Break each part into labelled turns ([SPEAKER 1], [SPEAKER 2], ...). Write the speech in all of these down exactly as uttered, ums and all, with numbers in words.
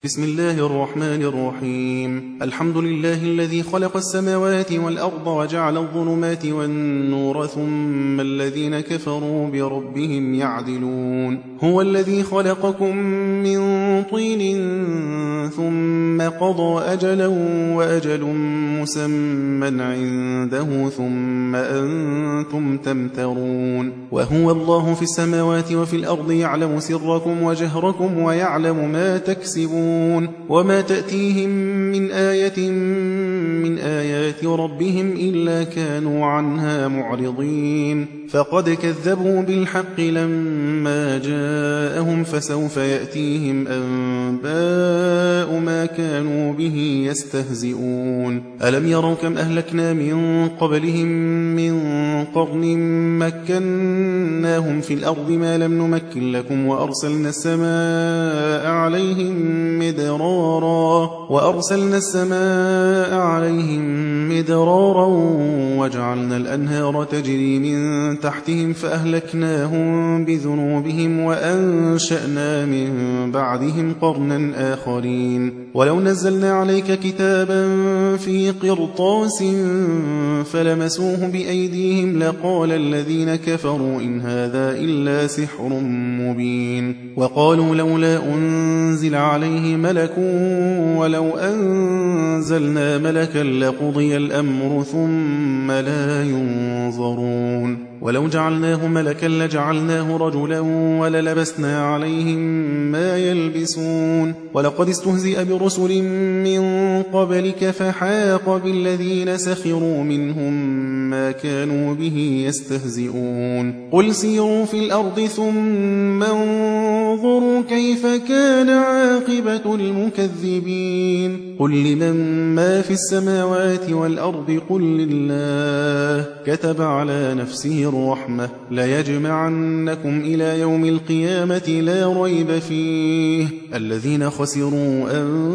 [SPEAKER 1] بسم الله الرحمن الرحيم. الحمد لله الذي خلق السماوات والأرض وجعل الظلمات والنور ثم الذين كفروا بربهم يعدلون. هو الذي خلقكم من طين ثم قضى أجلا وأجل مسمى عنده ثم أنتم تمترون. وهو الله في السماوات وفي الأرض يعلم سركم وجهركم ويعلم ما تكسبون وما تأتيهم من آية من آيات ربهم إلا كانوا عنها معرضين. فقد كذبوا بالحق لما جاءهم فسوف يأتيهم أنباء ما كانوا به يستهزئون. ألم يروا كم أهلكنا من قبلهم من قرن مكناهم في الأرض ما لم نمكن لكم وأرسلنا السماء عليهم مدرارا وأرسلنا السماء عليهم مدرارا وجعلنا الأنهار تجري من تحتهم فأهلكناهم بذنوبهم وأنشأنا من بعدهم قرنا آخرين. ولو نزلنا عليك كتابا في قرطاس فلمسوه بأيديهم لقال الذين كفروا إن هذا إلا سحر مبين. وقالوا لولا أنزل عليه ملك ولو أنزلنا ملكا لقضي الأمر ثم لا ينظرون. ولو جعلناه ملكا لجعلناه رجلا وللبسنا عليهم ما يلبسون. ولقد استهزئ برسل من قبلك فحاق بالذين سخروا منهم ما كانوا به يستهزئون. قل سيروا في الأرض ثم انظروا كيف كان عاقبة المكذبين. قل لمن ما في السماوات والأرض قل لله كتب على نفسه الرحمة ليجمعنكم إلى يوم القيامة لا ريب فيه الذين خسروا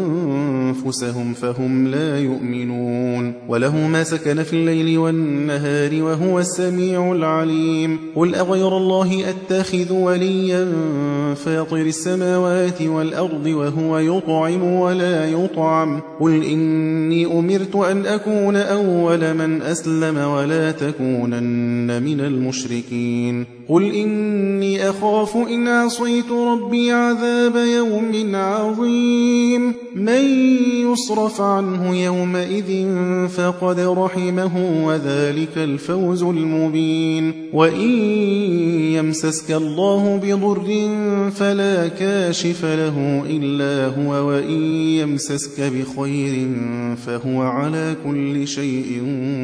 [SPEAKER 1] أنفسهم فهم لا يؤمنون. وله ما سكن في الليل والنهار وهو السميع العليم. قل أغير الله أتخذ وليا فاطر السماوات والأرض وهو يطعم ولا يطعم. قل إني أمرت أن أكون أول من أسلم ولا تكونن من المشركين. قل إني أخاف إن عصيت ربي عذاب يوم عظيم. من يصرف عنه يومئذ فقد رحمه وذلك الفوز المبين. وإن يمسسك الله بضر فلا كاشف له إلا هو وإن يمسسك بخير فهو على كل شيء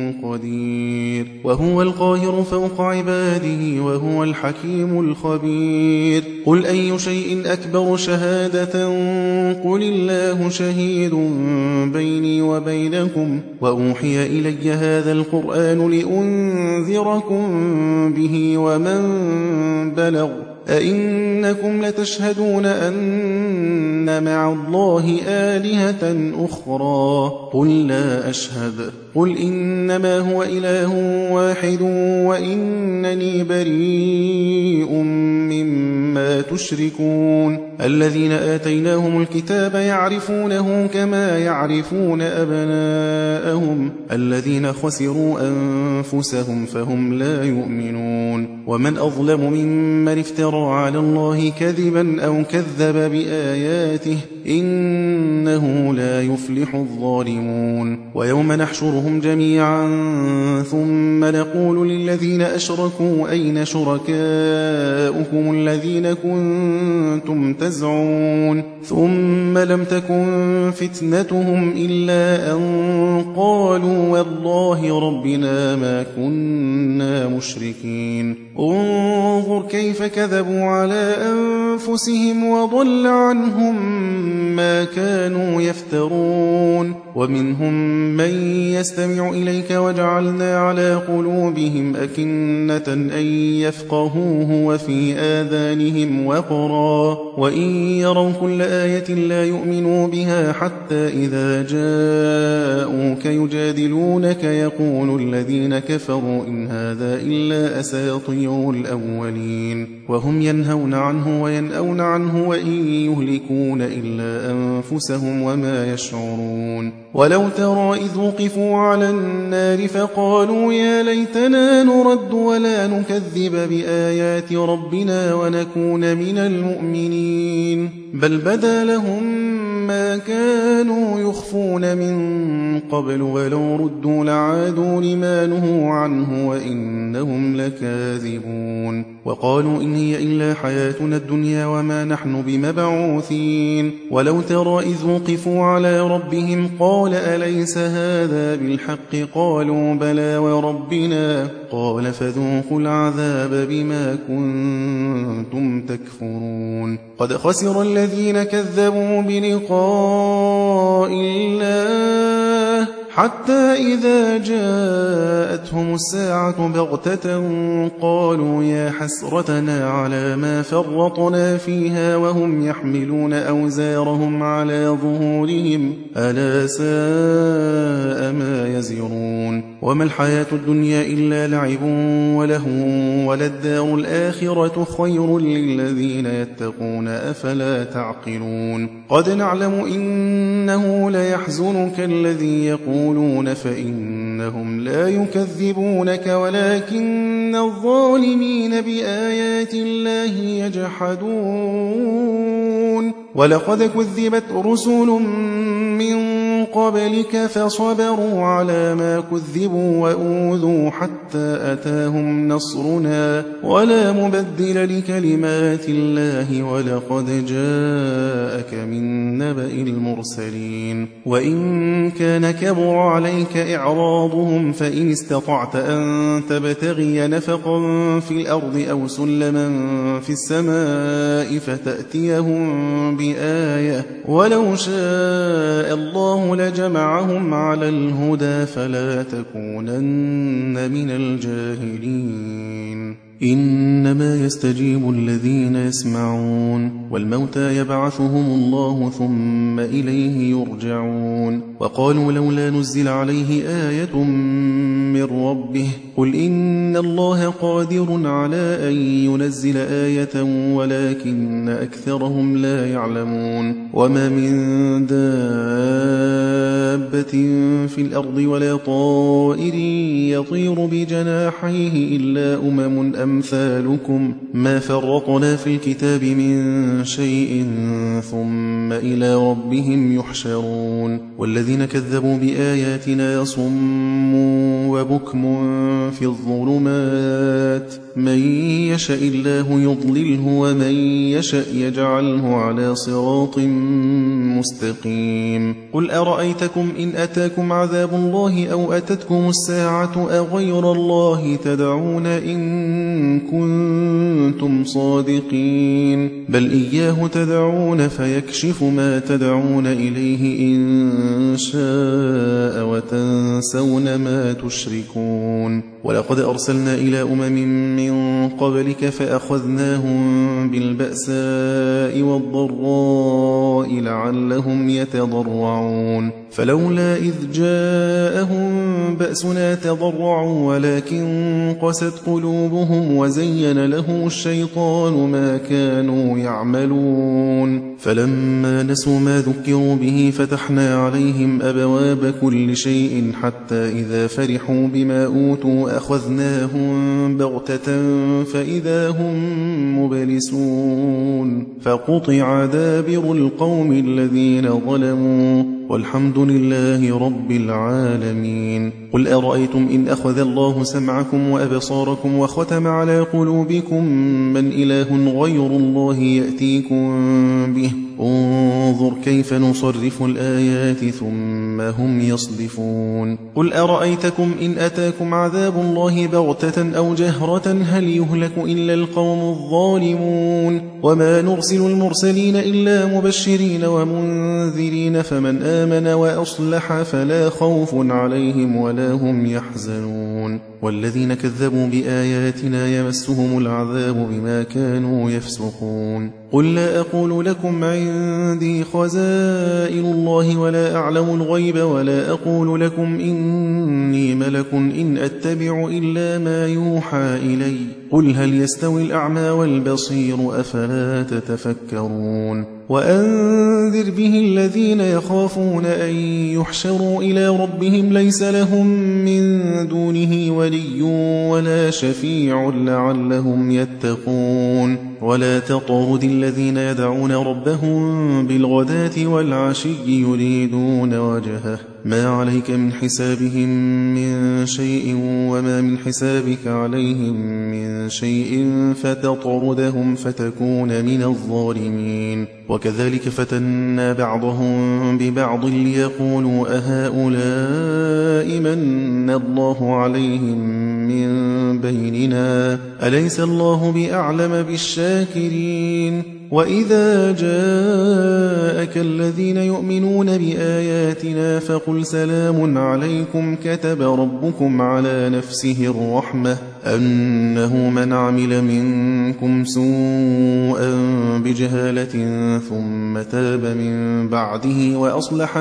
[SPEAKER 1] قدير. وهو القاهر فوق عباده وهو الحكيم الخبير. قل أي شيء أكبر شهادة قل الله شهيد بيني وبينكم وأوحي إلي هذا القرآن لأنذركم به ومن بلغ. أئنكم لتشهدون أن مع الله آلهة أخرى قل لا أشهد. قل إنما هو إله واحد وإنني بريء مما تشركون. الذين آتيناهم الكتاب يعرفونه كما يعرفون أبناءهم الذين خسروا أنفسهم فهم لا يؤمنون. ومن أظلم ممن افترى على الله كذبا أو كذب بآياته إنه لا يفلح الظالمون. ويوم نحشرهم جميعا ثم نقول للذين أشركوا أين شركاؤكم الذين كنتم تزعمون ثم لم تكن فتنتهم إلا أن قالوا والله ربنا ما كنا مشركين. انظر كيف كذبوا على أنفسهم وضل عنهم ما كانوا يفترون. ومنهم من يستمع إليك وجعلنا على قلوبهم أكنة أن يفقهوه وفي آذانهم وقرا وإن يروا كل آية لا يؤمنوا بها حتى إذا جاءوك يجادلونك يقول الذين كفروا إن هذا إلا أساطير الأولين. وهم ينهون عنه وينأون عنه وإن يهلكون إلا أنفسهم وما يشعرون. ولو ترى إذ وقفوا على النار فقالوا يا ليتنا نرد ولا نكذب بآيات ربنا ونكون من المؤمنين بل بدا لهم ما كانوا يخفون من قبل ولو ردوا لعادوا لما نهوا عنه وإنهم لكاذبون. وقالوا إن هي إلا حياتنا الدنيا وما نحن بمبعوثين. ولو ترى إذ وقفوا على ربهم قال أليس هذا بالحق قالوا بلى وربنا قال فذوقوا العذاب بما كنتم تكفرون. قد خسر الذين كذبوا بلقاء الله حتى إذا جاءتهم الساعة بغتة قالوا يا حسرتنا على ما فرطنا فيها وهم يحملون أوزارهم على ظهورهم ألا ساء ما يزرون. وما الحياة الدنيا إلا لعب ولهو وللدار الآخرة خير للذين يتقون أفلا تعقلون. قد نعلم إنه ليحزنك الذي يقول يقولون فإنهم لا يكذبونك ولكن الظالمين بآيات الله يجحدون. ولقد كذبت رسل من قبلك فصبروا على ما كذبوا وأوذوا حتى أتاهم نصرنا ولا مبدل لكلمات الله ولقد جاءك من نبأ المرسلين. وإن كان كبر عليك إعراضهم فإن استطعت أن تبتغي نفقا في الأرض أو سلما في السماء فتأتيهم بآية ولو شاء الله لجمعهم على الهدى فلا تكونن من الجاهلين. إنما يستجيب الذين يسمعون والموتى يبعثهم الله ثم إليه يرجعون. وقالوا لولا نزل عليه آية من ربه قل إن الله قادر على أن ينزل آية ولكن أكثرهم لا يعلمون. وما من دابة في الأرض ولا طائر يطير بجناحيه إلا أمم أمثالكم ما فرطنا في الكتاب من شيء ثم إلى ربهم يحشرون. والذين كذبوا بآياتنا صم وبكم في الظلمات من يشاء الله يضلله ومن يشاء يجعله على صراط مستقيم. قل أرأيتكم إن أتاكم عذاب الله أو أتتكم الساعة أغير الله تدعون إن كنتم صادقين بل إياه تدعون فيكشف ما تدعون إليه إن شاء وتنسون ما تشركون. ولقد أرسلنا إلى أمم من قبلك فأخذناهم بالبأساء والضراء لعلهم يتضرعون. فلولا إذ جاءهم بأسنا تضرعوا ولكن قست قلوبهم وزين لهم الشيطان ما كانوا يعملون. فلما نسوا ما ذكروا به فتحنا عليهم أبواب كل شيء حتى إذا فرحوا بما أوتوا أخذناهم بغتة فإذا هم مبلسون. فقطع دابر القوم الذين ظلموا والحمد لله رب العالمين. قل أرأيتم إن أخذ الله سمعكم وأبصاركم وختم على قلوبكم من إله غير الله يأتيكم به انظر كيف نصرف الآيات ثم هم يصدفون. قل أرأيتكم إن أتاكم عذاب الله بغتة أو جهرة هل يهلك إلا القوم الظالمون. وما نرسل المرسلين إلا مبشرين ومنذرين فمن آمن وأصلح فلا خوف عليهم ولا هم يحزنون. والذين كذبوا بآياتنا يمسهم العذاب بما كانوا يفسقون. قل لا أقول لكم عندي خزائن الله ولا أعلم الغيب ولا أقول لكم إني ملك إن أتبع إلا ما يوحى إلي قل هل يستوي الأعمى والبصير أفلا تتفكرون وأنذر به الذين يخافون أن يحشروا إلى ربهم ليس لهم من دونه ولي ولا شفيع لعلهم يتقون ولا تطرد الذين يدعون ربهم بالغداة والعشي يريدون وجهه ما عليك من حسابهم من شيء وما من حسابك عليهم من شيء فتطردهم فتكون من الظالمين وكذلك فتنا بعضهم ببعض ليقولوا أهؤلاء من الله عليهم من بيننا أليس الله بأعلم بالشاكرين وإذا جاءك الذين يؤمنون بآياتنا فقل سلام عليكم كتب ربكم على نفسه الرحمة أنه من عمل منكم سوءا بجهالة ثم تاب من بعده وأصلح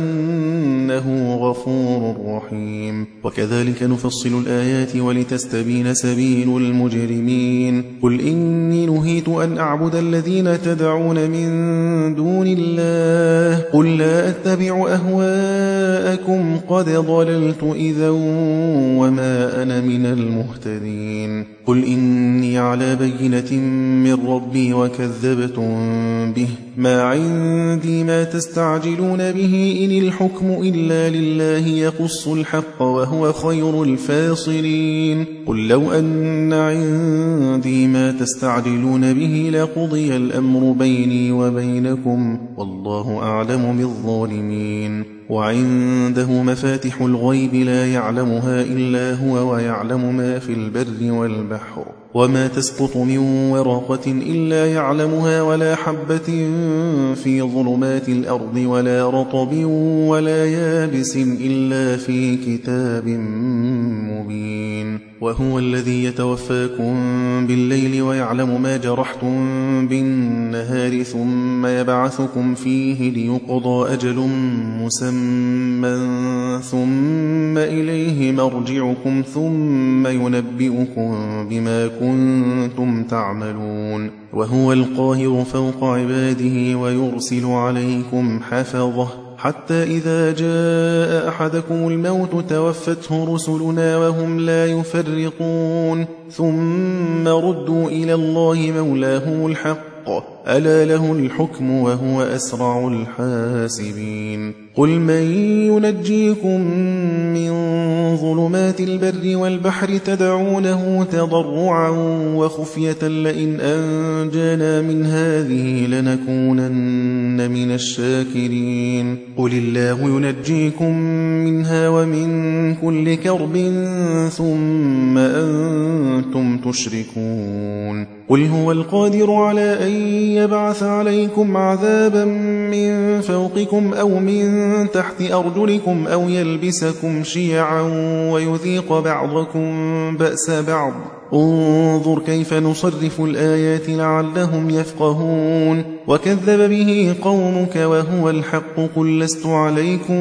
[SPEAKER 1] فأنه غفور رحيم وكذلك نفصل الآيات ولتستبين سبيل المجرمين قل إني نهيت أن أعبد الذين تدعون من دون الله قل لا أتبع أهواءكم قد ضللت إذا وما أنا من المهتدين قل إني على بينة من ربي وكذبتم به ما عندي ما تستعجلون به إن الحكم إلا لله يقص الحق وهو خير الفاصلين قل لو أن عندي ما تستعجلون به لقضي الأمر بيني وبينكم والله أعلم بالظالمين وعنده مفاتح الغيب لا يعلمها إلا هو ويعلم ما في البر والبحر وما تسقط من ورقة إلا يعلمها ولا حبة في ظلمات الأرض ولا رطب ولا يابس إلا في كتاب مبين وهو الذي يتوفاكم بالليل ويعلم ما جرحتم بالنهار ثم يبعثكم فيه ليقضى أجل مسمى ثم إليه مرجعكم ثم ينبئكم بما كنتم تعملون وهو القاهر فوق عباده ويرسل عليكم حفظه حتى إذا جاء أحدكم الموت توفته رسلنا وهم لا يفرقون ثم ردوا إلى الله مولاهم الحق ألا له الحكم وهو أسرع الحاسبين قل من ينجيكم من ظلمات البر والبحر تدعونه تضرعا وخفية لئن أنجانا من هذه لنكونن من الشاكرين قل الله ينجيكم منها ومن كل كرب ثم أنتم تشركون قل هو القادر على أن يبعث عليكم عذابا من فوقكم أو من تحت أرجلكم أو يلبسكم شيعا ويذيق بعضكم بأس بعض انظر كيف نصرف الآيات لعلهم يفقهون وكذب به قومك وهو الحق قل لست عليكم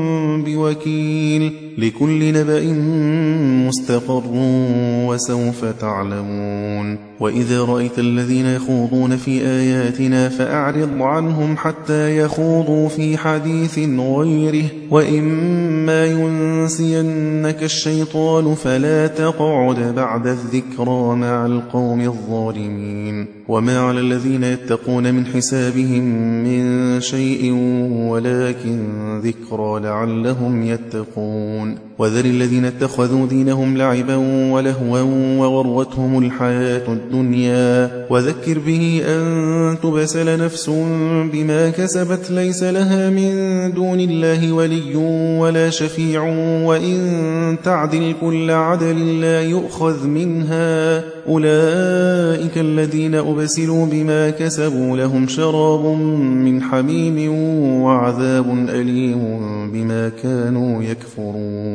[SPEAKER 1] بوكيل لكل نبأ مستقر وسوف تعلمون وإذا رأيت الذين يخوضون في آياتنا فأعرض عنهم حتى يخوضوا في حديث غيره وإما ينسينك الشيطان فلا تقعد بعد الذكرى مع القوم الظالمين وما على الذين يتقون من حسابهم من شيء ولكن ذكرى لعلهم يتقون وذر الذين اتخذوا دينهم لعبا ولهوا وغرتهم الحياة الدنيا وذكر به أن تبسل نفس بما كسبت ليس لها من دون الله ولي ولا شفيع وإن تعدل كل عدل لا يؤخذ منها أولئك الذين أبسلوا بما كسبوا لهم شراب من حميم وعذاب أليم بما كانوا يكفرون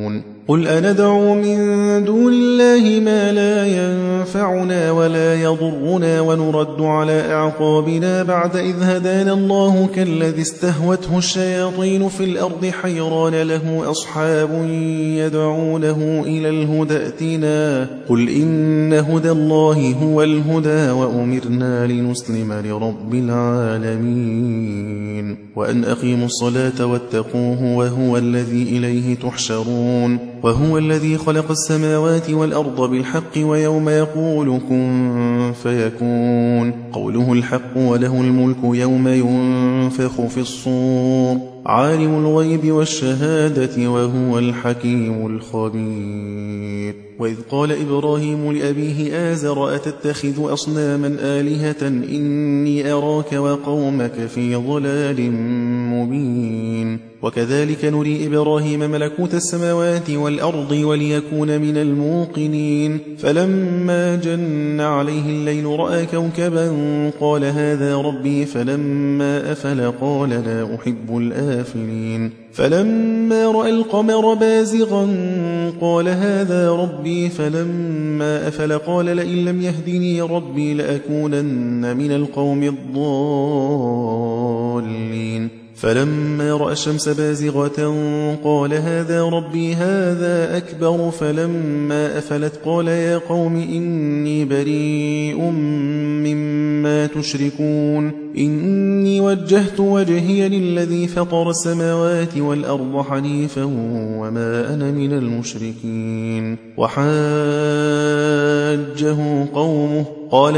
[SPEAKER 1] قل أندعو من دون الله ما لا ينفعنا ولا يضرنا ونرد على أعقابنا بعد إذ هدانا الله كالذي استهوته الشياطين في الأرض حيران له أصحاب يدعونه إلى الهدى ائتنا قل إن هدى الله هو الهدى وأمرنا لنسلم لرب العالمين وأن أقيموا الصلاة واتقوه وهو الذي إليه تحشرون وهو الذي خلق السماوات والأرض بالحق ويوم يقول كن فيكون قوله الحق وله الملك يوم ينفخ في الصور عالم الغيب والشهادة وهو الحكيم الخبير وإذ قال إبراهيم لأبيه آزر أتتخذ أصناما آلهة إني أراك وقومك في ضلال مبين وكذلك نري إبراهيم ملكوت السماوات والأرض وليكون من الموقنين فلما جن عليه الليل رأى كوكبا قال هذا ربي فلما أفل قال لا أحب الآفلين فلما رأى القمر بازغا قال هذا ربي فلما أفل قال لئن لم يهدني ربي لأكونن من القوم الضالين فلما رأى الشمس بازغة قال هذا ربي هذا أكبر فلما أفلت قال يا قوم إني بريء مما تشركون إني وجهت وجهي للذي فطر السماوات والأرض حنيفا وما أنا من المشركين وحاجه قومه قال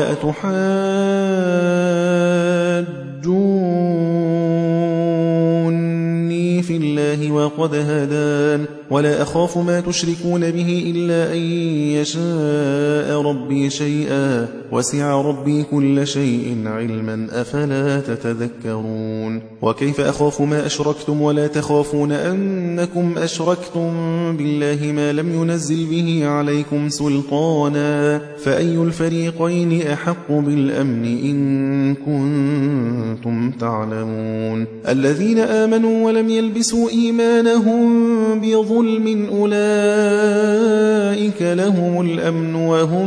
[SPEAKER 1] أتحاجوني في الله وقد هدان ولا أخاف ما تشركون به إلا أن يشاء ربي شيئا وسع ربي كل شيء علما أفلا تتذكرون وكيف أخاف ما أشركتم ولا تخافون أنكم أشركتم بالله ما لم ينزل به عليكم سلطانا فأي الفريقين أحق بالأمن إن كنتم تعلمون الذين آمنوا ولم يلبسوا إيمانهم بظلم أولئك لهم الأمن وهم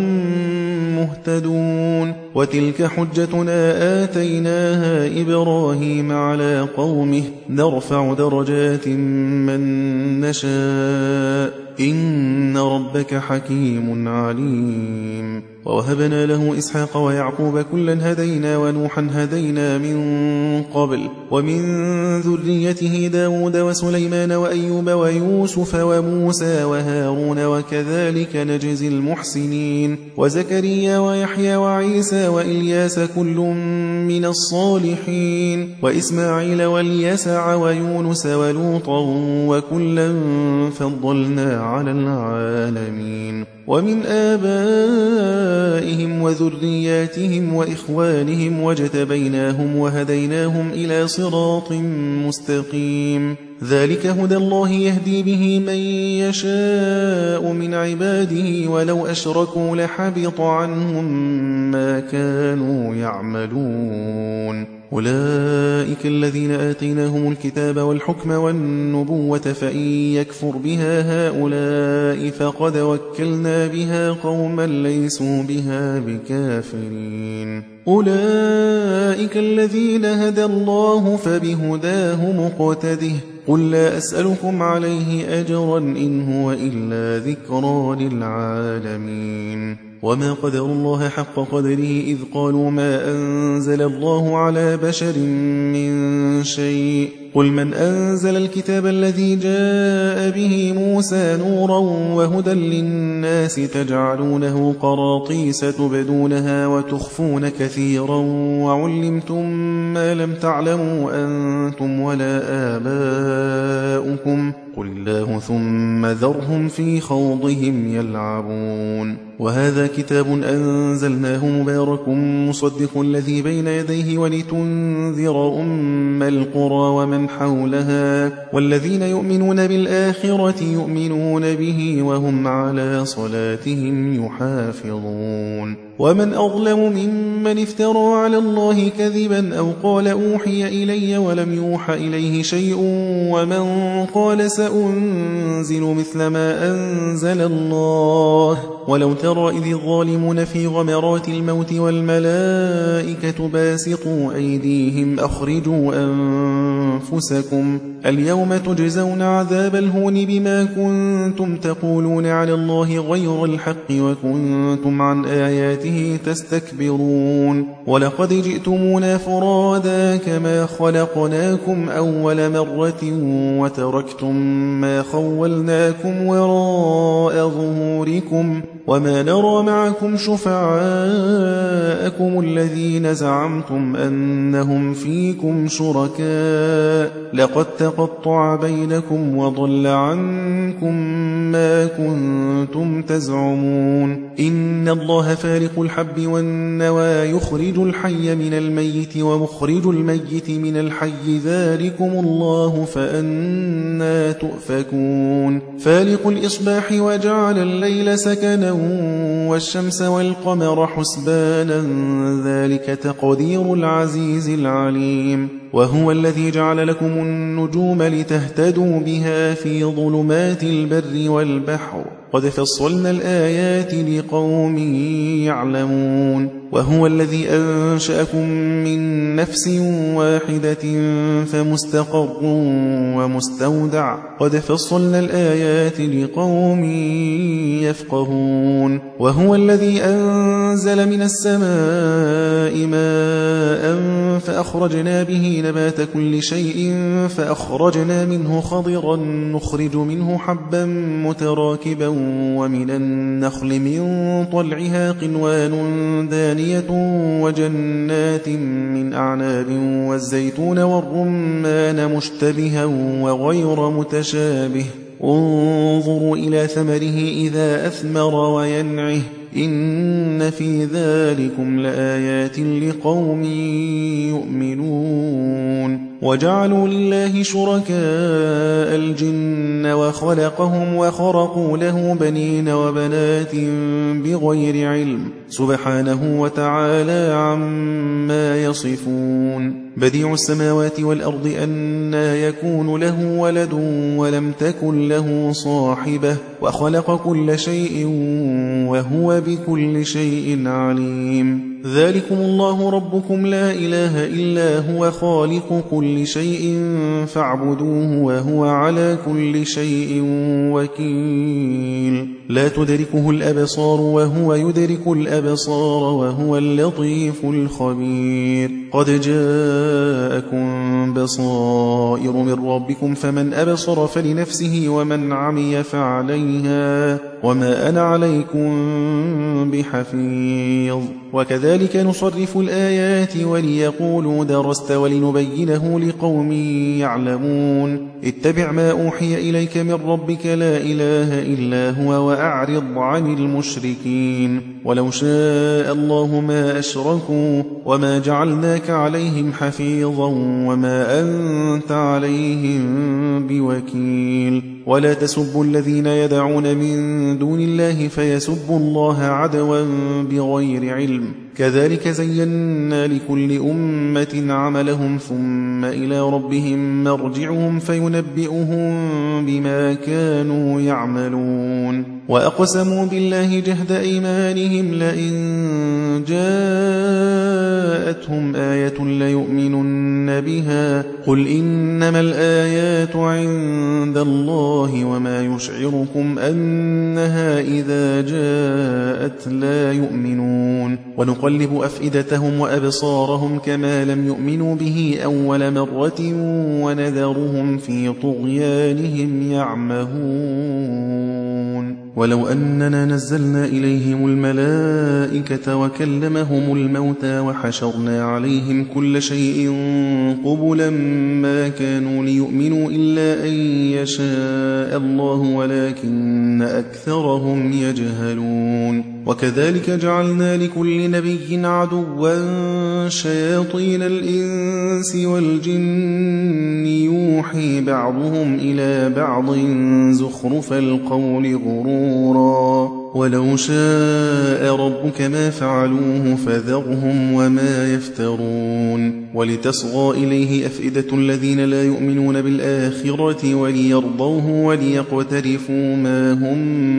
[SPEAKER 1] مهتدون وتلك حجتنا آتيناها إبراهيم على قومه نرفع درجات من نشاء إن ربك حكيم عليم ووهبنا له إسحاق ويعقوب كلا هدينا ونوحا هدينا من قبل ومن ذريته داود وسليمان وأيوب ويوسف وموسى وهارون وكذلك نجزي المحسنين وزكريا ويحيى وعيسى وإلياس كل من الصالحين وإسماعيل واليسع ويونس ولوطا وكلا فضلنا على العالمين ومن آبائهم وذرياتهم وإخوانهم واجتبيناهم وهديناهم إلى صراط مستقيم ذلك هدى الله يهدي به من يشاء من عباده ولو أشركوا لحبط عنهم ما كانوا يعملون أولئك الذين آتيناهم الكتاب والحكم والنبوة فإن يكفر بها هؤلاء فقد وكلنا بها قوما ليسوا بها بكافرين أولئك الذين هدى الله فبهداه مقتده قل لا أسألكم عليه أجرا إن هو إلا ذكرى للعالمين وما قدروا الله حق قدره إذ قالوا ما أنزل الله على بشر من شيء قل من أنزل الكتاب الذي جاء به موسى نورا وهدى للناس تجعلونه قراطيس تبدونها وتخفون كثيرا وعلمتم ما لم تعلموا أنتم ولا آباؤكم قل الله ثم ذرهم في خوضهم يلعبون وهذا كتاب أنزلناه مبارك مصدق الذي بين يديه ولتنذر أم القرى ومن حولها والذين يؤمنون بالآخرة يؤمنون به وهم على صلاتهم يحافظون ومن أظلم ممن افترى على الله كذبا أو قال أوحي إلي ولم يوحى إليه شيء ومن قال سأنزل مثل ما أنزل الله ولو ترى إذ الظالمون في غمرات الموت والملائكة باسطوا أيديهم أخرجوا أنفسكم اليوم تجزون عذاب الهون بما كنتم تقولون على الله غير الحق وكنتم عن آياته تستكبرون ولقد جئتمونا فرادا كما خلقناكم أول مرة وتركتم ما خولناكم وراء ظهوركم وما نرى معكم شفعاءكم الذين زعمتم أنهم فيكم شركاء لقد تقطع بينكم وضل عنكم ما كنتم تزعمون إن الله فارق الحب والنوى يخرج الحي من الميت ومخرج الميت من الحي ذلكم الله فأنا تؤفكون فالق الإصباح وجعل الليل سكنا والشمس والقمر حسبانا ذلك تقدير العزيز العليم وهو الذي جعل لكم النجوم لتهتدوا بها في ظلمات البر والبحر قد فصلنا الآيات لقوم يعلمون وهو الذي أنشأكم من نفس واحدة فمستقر ومستودع قد فصلنا الآيات لقوم يفقهون وهو الذي أنزل من السماء ماء فأخرجنا به نبات كل شيء فأخرجنا منه خضرا نخرج منه حبا متراكبا ومن النخل من طلعها قنوان دانية وجنات من أعناب والزيتون والرمان مشتبها وغير متشابه انظروا إلى ثمره إذا أثمر وينعه إن في ذلكم لآيات لقوم يؤمنون وجعلوا لله شركاء الجن وخلقهم وخرقوا له بنين وبنات بغير علم سبحانه وتعالى عما يصفون بديع السماوات والأرض أنى يكون له ولد ولم تكن له صاحبة وخلق كل شيء وهو بكل شيء عليم ذلكم الله ربكم لا إله إلا هو خالق كل شيء فاعبدوه وهو على كل شيء وكيل لا تدركه الأبصار وهو يدرك الأبصار وهو اللطيف الخبير قد جاءكم بصائر من ربكم فمن أبصر فلنفسه ومن عمي فعليها وما أنا عليكم بحفيظ وكذلك نصرف الآيات وليقولوا درست ولنبينه لقوم يعلمون اتبع ما أوحي إليك من ربك لا إله إلا هو وأعرض عن المشركين ولو شاء الله ما أشركوا وما جعلناك عليهم حفيظا وما أنت عليهم بوكيل ولا تسبوا الذين يدعون من دون الله فيسبوا الله عدوا بغير علم كذلك زينا لكل أمة عملهم ثم إلى ربهم مرجعهم فينبئهم بما كانوا يعملون وأقسموا بالله جهد أيمانهم لئن جاءتهم آية ليؤمنن بها قل إنما الآيات عند الله وما يشعركم أنها إذا جاءت لا يؤمنون ونقلب أفئدتهم وأبصارهم كما لم يؤمنوا به أول مرة ونذرهم في طغيانهم يعمهون ولو أننا نزلنا إليهم الملائكة وكلمهم الموتى وحشرنا عليهم كل شيء قبلا ما كانوا ليؤمنوا إلا أن يشاء الله ولكن أكثرهم يجهلون وكذلك جعلنا لكل نبي عدوا شياطين الإنس والجن يوحي بعضهم إلى بعض زخرف القول غرورا ولو شاء ربك ما فعلوه فذرهم وما يفترون ولتصغى إليه أفئدة الذين لا يؤمنون بالآخرة وليرضوه وليقترفوا ما هم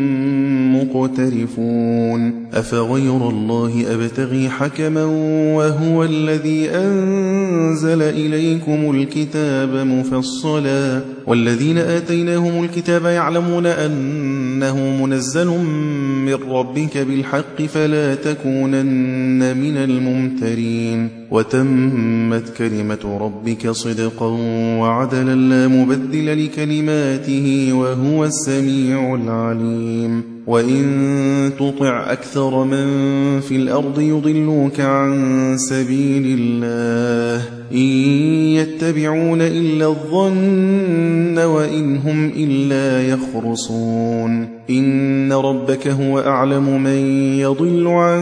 [SPEAKER 1] مقترفون أفغير الله أبتغي حكما وهو الذي أنزل إليكم الكتاب مفصلا والذين آتيناهم الكتاب يعلمون أنه منزل من ربك بالحق فلا تكونن من الممترين وتمت كلمة ربك صدقا وعدلا لا مبدل لكلماته وهو السميع العليم وإن تطع أكثر من في الأرض يضلوك عن سبيل الله إن يتبعون إلا الظن وإن هم إلا يخرصون إن ربك هو أعلم من يضل عن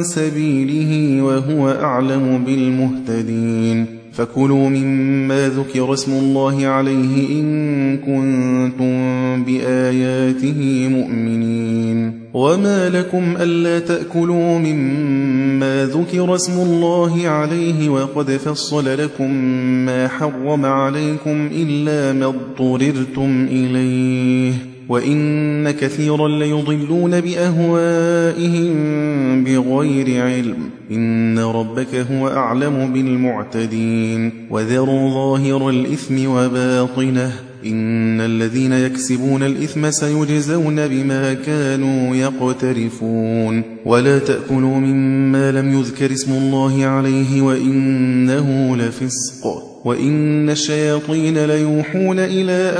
[SPEAKER 1] سبيله وهو أعلم بالمهتدين فكلوا مما ذكر اسم الله عليه إن كنتم بآياته مؤمنين وما لكم ألا تأكلوا مما ذكر اسم الله عليه وقد فصل لكم ما حرم عليكم إلا ما اضطررتم إليه وإن كثيرا ليضلون بأهوائهم بغير علم إن ربك هو أعلم بالمعتدين وذروا ظاهر الإثم وباطنه إن الذين يكسبون الإثم سيجزون بما كانوا يقترفون ولا تأكلوا مما لم يذكر اسم الله عليه وإنه لفسق وإن الشياطين ليوحون إلى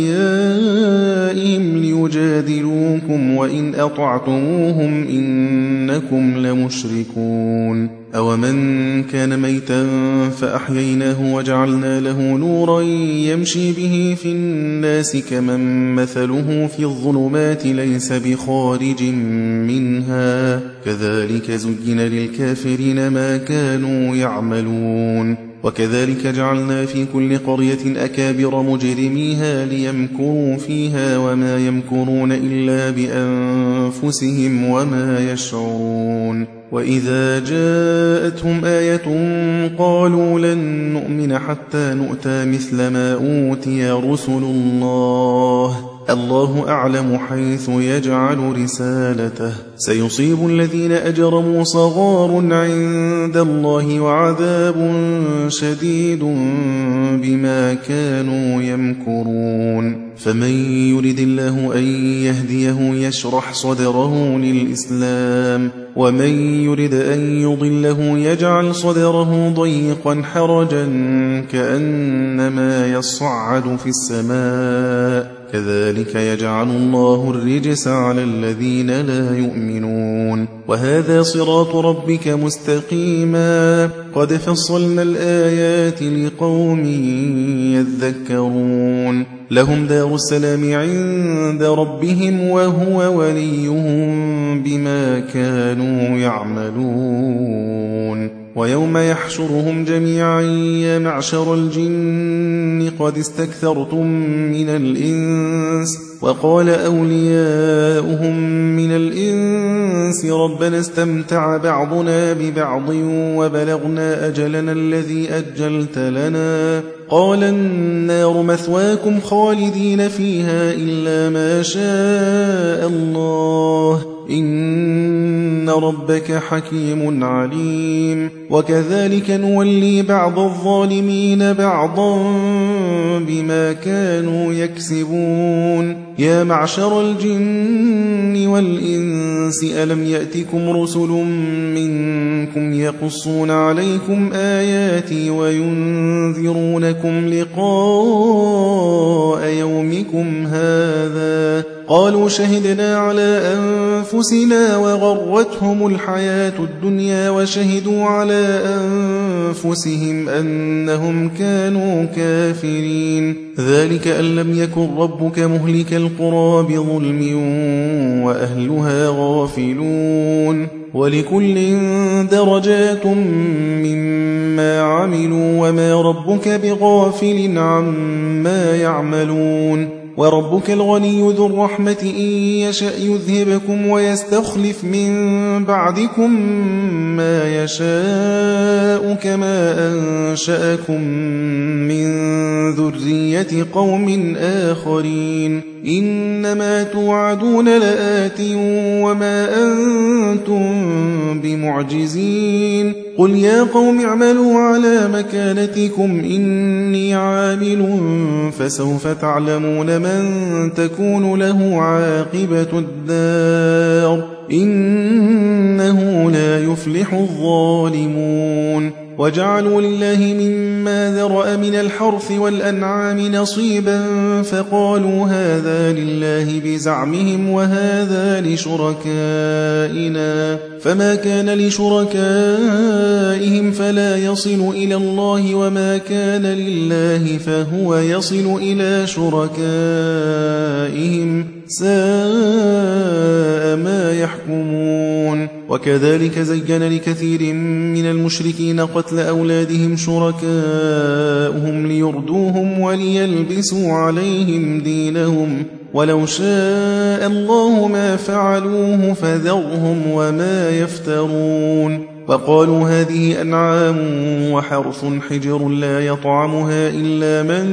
[SPEAKER 1] أوليائهم ليجادلوكم وإن أطعتموهم إنكم لمشركون أومن كان ميتا فأحييناه وجعلنا له نورا يمشي به في الناس كمن مثله في الظلمات ليس بخارج منها كذلك زين للكافرين ما كانوا يعملون وكذلك جعلنا في كل قرية أكابر مجرميها ليمكروا فيها وما يمكرون إلا بأنفسهم وما يشعرون وإذا جاءتهم آية قالوا لن نؤمن حتى نؤتى مثل ما أوتي رسل الله الله أعلم حيث يجعل رسالته سيصيب الذين أجرموا صغار عند الله وعذاب شديد بما كانوا يمكرون فمن يرد الله أن يهديه يشرح صدره للإسلام ومن يرد أن يضله يجعل صدره ضيقا حرجا كأنما يصعد في السماء كذلك يجعل الله الرجس على الذين لا يؤمنون وهذا صراط ربك مستقيما قد فصلنا الآيات لقوم يذكرون لهم دار السلام عند ربهم وهو وليهم بما كانوا يعملون ويوم يحشرهم جميعا يا معشر الجن قد استكثرتم من الإنس وقال أولياؤهم من الإنس ربنا استمتع بعضنا ببعض وبلغنا أجلنا الذي أجلت لنا قال النار مثواكم خالدين فيها إلا ما شاء الله إن ربك حكيم عليم وكذلك نولي بعض الظالمين بعضا بما كانوا يكسبون يا معشر الجن والإنس ألم يأتكم رسل منكم يقصون عليكم آياتي وينذرونكم لقاء يومكم هذا قالوا شهدنا على أنفسنا وغرتهم الحياة الدنيا وشهدوا على أنفسهم أنهم كانوا كافرين ذلك أن لم يكن ربك مهلك القرى بظلم وأهلها غافلون ولكل درجات مما عملوا وما ربك بغافل عما يعملون وربك الغني ذو الرحمة إن يشأ يذهبكم ويستخلف من بعدكم ما يشاء كما أنشأكم من ذرية قوم آخرين إنما توعدون لآت وما أنتم بمعجزين قل يا قوم اعملوا على مكانتكم إني عامل فسوف تعلمون من تكون له عاقبة الدار إنه لا يفلح الظالمون وجعلوا لله مما ذرأ من الحرث والأنعام نصيبا فقالوا هذا لله بزعمهم وهذا لشركائنا فما كان لشركائهم فلا يصل إلى الله وما كان لله فهو يصل إلى شركائهم ساء ما يحكمون وكذلك زين لكثير من المشركين قتل أولادهم شركاؤهم ليردوهم وليلبسوا عليهم دينهم ولو شاء الله ما فعلوه فذرهم وما يفترون وقالوا هذه أنعام وحرث حجر لا يطعمها إلا من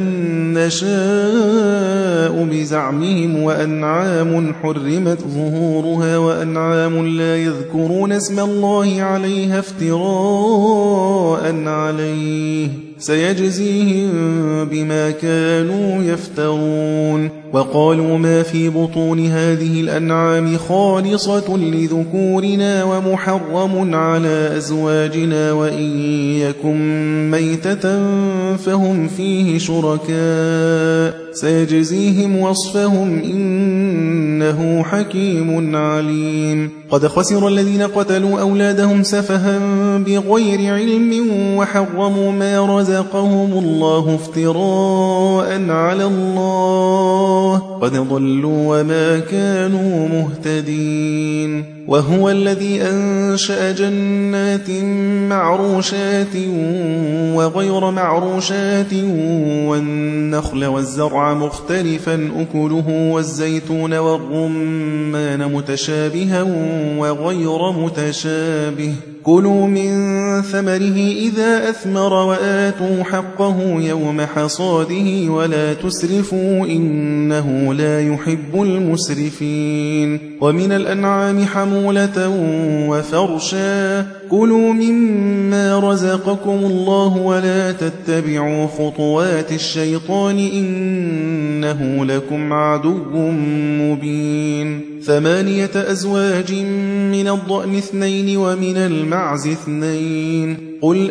[SPEAKER 1] نشاء بزعمهم وأنعام حرمت ظهورها وأنعام لا يذكرون اسم الله عليها افتراء عليه سيجزيهم بما كانوا يفترون وقالوا ما في بطون هذه الأنعام خالصة لذكورنا ومحرم على أزواجنا وإن يكن ميتة فهم فيه شركاء سيجزيهم وصفهم إنه حكيم عليم قد خسر الذين قتلوا أولادهم سفها بغير علم وحرموا ما رزقهم الله افتراء على الله قد ضلوا وما كانوا مهتدين وهو الذي أنشأ جنات معروشات وغير معروشات والنخل والزرع مختلفا أكله والزيتون والرمان متشابها وغير متشابه كلوا من ثمره إذا أثمر وآتوا حقه يوم حصاده ولا تسرفوا إنه لا يحب المسرفين ومن الأنعام حمولة وفرشا كلوا مما رزقكم الله ولا تتبعوا خطوات الشيطان إنه لكم عدو مبين ثمانية أزواج من الضأن اثنين ومن المعز اثنين قل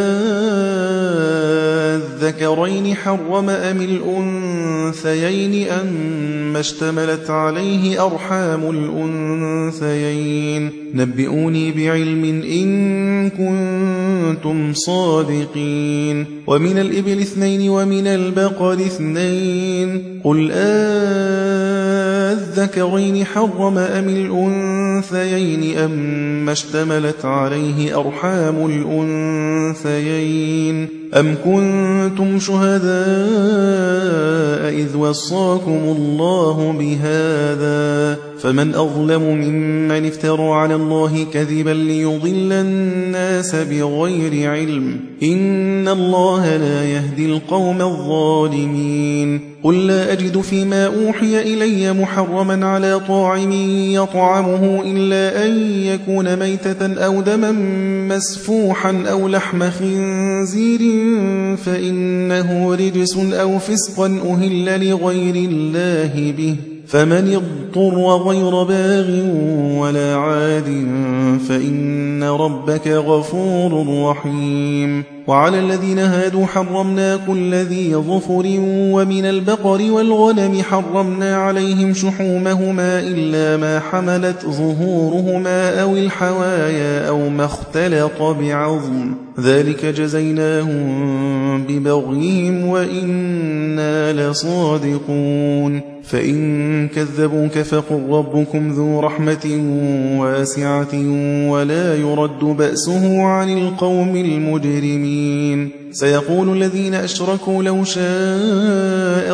[SPEAKER 1] أذكرين حرم أم الأنثيين أم اشتملت عليه أرحام الأنثيين نبئوني بعلم إن كنتم صادقين ومن الإبل اثنين ومن البقر اثنين قل أذكرين حرم أم الأنثيين أم اشتملت عليه أرحام الأنثيين أم كنتم شهداء إذ وصاكم الله بهذا فمن أظلم ممن افترى على الله كذبا ليضل الناس بغير علم إن الله لا يهدي القوم الظالمين قل لا أجد فيما أوحي إلي محرما على طاعم يطعمه إلا أن يكون ميتة أو دما مسفوحا أو لحم خنزير فإنه رجس أو فسقا أهل لغير الله به فمن اضطر غير باغ ولا عاد فإن ربك غفور رحيم وعلى الذين هادوا حرمنا كل ذي ظفر ومن البقر والغنم حرمنا عليهم شحومهما إلا ما حملت ظهورهما أو الحوايا أو ما اختلط بعظم ذلك جزيناهم ببغيهم وإنا لصادقون فإن كذبوك فقل ربكم ذو رحمة واسعة ولا يرد بأسه عن القوم المجرمين سيقول الذين أشركوا لو شاء الله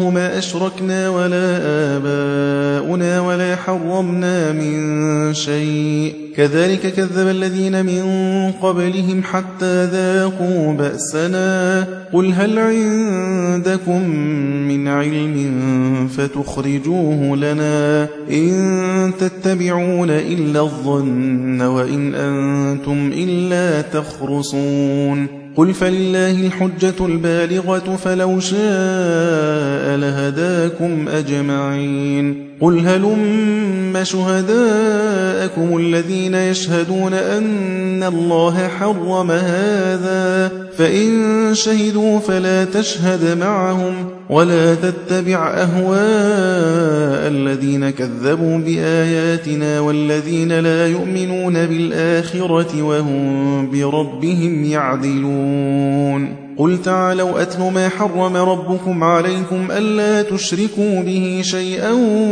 [SPEAKER 1] قالوا ما أشركنا ولا آباؤنا ولا حرمنا من شيء كذلك كذب الذين من قبلهم حتى ذاقوا بأسنا قل هل عندكم من علم فتخرجوه لنا إن تتبعون إلا الظن وإن أنتم إلا تخرصون قل فلله الحجة البالغة فلو شاء لهداكم أجمعين قل هلم شهداءكم الذين يشهدون أن الله حرم هذا فإن شهدوا فلا تشهد معهم ولا تتبع أهواء الذين كذبوا بآياتنا والذين لا يؤمنون بالآخرة وهم بربهم يعدلون قل تعالوا أتل ما حرم ربكم عليكم ألا تشركوا به شيئا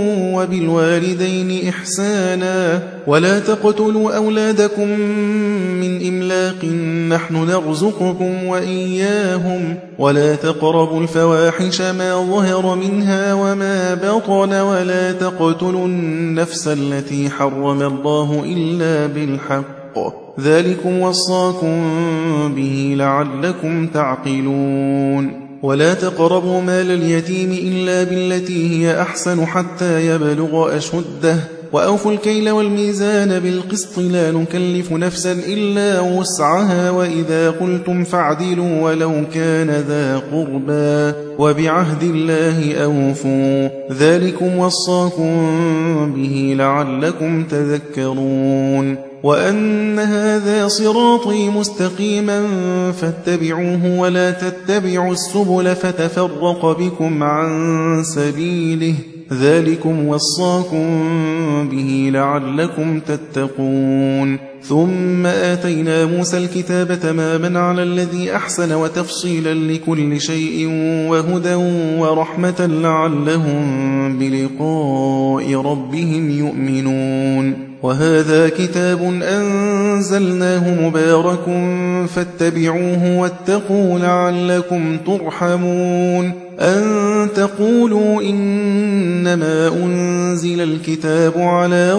[SPEAKER 1] وبالوالدين إحسانا ولا تقتلوا أولادكم من إملاق نحن نرزقكم وإياهم ولا تقربوا الفواحش ما ظهر منها وما بطن ولا تقتلوا النفس التي حرم الله إلا بالحق ذلكم وصاكم به لعلكم تعقلون ولا تقربوا مال اليتيم إلا بالتي هي أحسن حتى يبلغ أشده وأوفوا الكيل والميزان بالقسط لا نكلف نفسا إلا وسعها وإذا قلتم فاعدلوا ولو كان ذا قربى وبعهد الله أوفوا ذلكم وصاكم به لعلكم تذكرون وأن هذا صراطي مستقيما فاتبعوه ولا تتبعوا السبل فتفرق بكم عن سبيله ذلكم وصاكم به لعلكم تتقون ثم آتينا موسى الكتاب تماما على الذي أحسن وتفصيلا لكل شيء وهدى ورحمة لعلهم بلقاء ربهم يؤمنون وهذا كتاب أنزلناه مبارك فاتبعوه واتقوا لعلكم ترحمون أن تقولوا إنما أنزل الكتاب على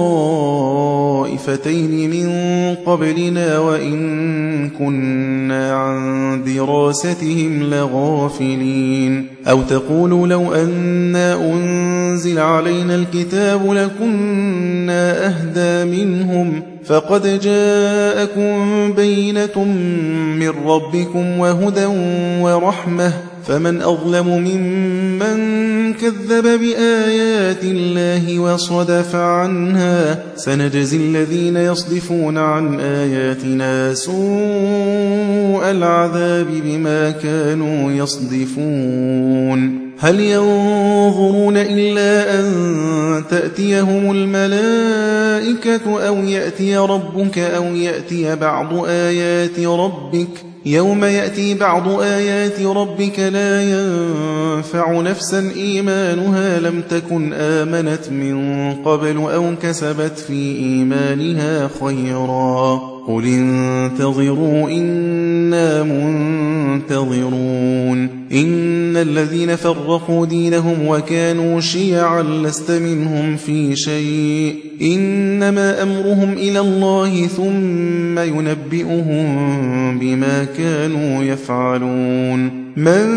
[SPEAKER 1] طائفتين من قبلنا وإن كنا عن دراستهم لغافلين أو تقولوا لو أنا أنزل علينا الكتاب لكنا أهدى منهم فقد جاءكم بينة من ربكم وهدى ورحمة فمن أظلم ممن كذب بآيات الله وصدف عنها سنجزي الذين يصدفون عن آياتنا سوء العذاب بما كانوا يصدفون هل ينظرون إلا أن تأتيهم الملائكة أو يأتي ربك أو يأتي بعض آيات ربك يوم يأتي بعض آيات ربك لا ينفع نفسا إيمانها لم تكن آمنت من قبل أو كسبت في إيمانها خيرا قل انتظروا إنا منتظرون إن الذين فرقوا دينهم وكانوا شيعا لست منهم في شيء إنما أمرهم إلى الله ثم ينبئهم بما كانوا يفعلون من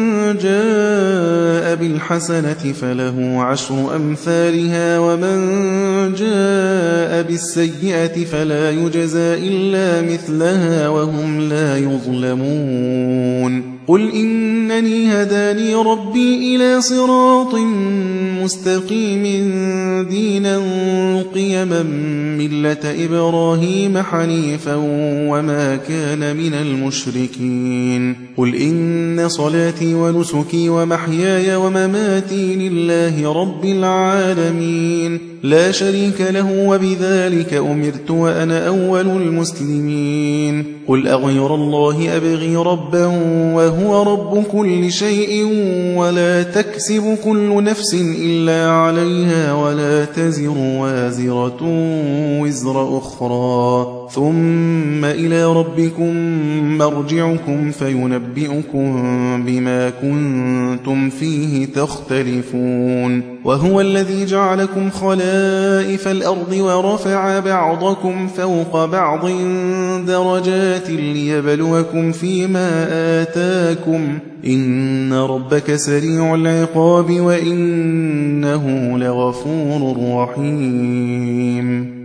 [SPEAKER 1] جاء بالحسنة فله عشر أمثالها ومن جاء بالسيئة فلا يجزى إلا مثلها وهم لا يظلمون قل إنني هداني ربي إلى صراط مستقيم دينا قيما ملة إبراهيم حنيفا وما كان من المشركين قل إن صلاتي ونسكي ومحياي ومماتي لله رب العالمين لا شريك له وبذلك أمرت وأنا أول المسلمين قل أغير الله أبغي ربا وهو رب كل شيء ولا تكسب كل نفس إلا عليها ولا تزر وازرة وزر أخرى ثم إلى ربكم مرجعكم فينبئكم بما كنتم فيه تختلفون وهو الذي جعلكم خلائف الأرض ورفع بعضكم فوق بعض درجات ليبلوكم فيما آتاكم إن ربك سريع العقاب وإنه لغفور رحيم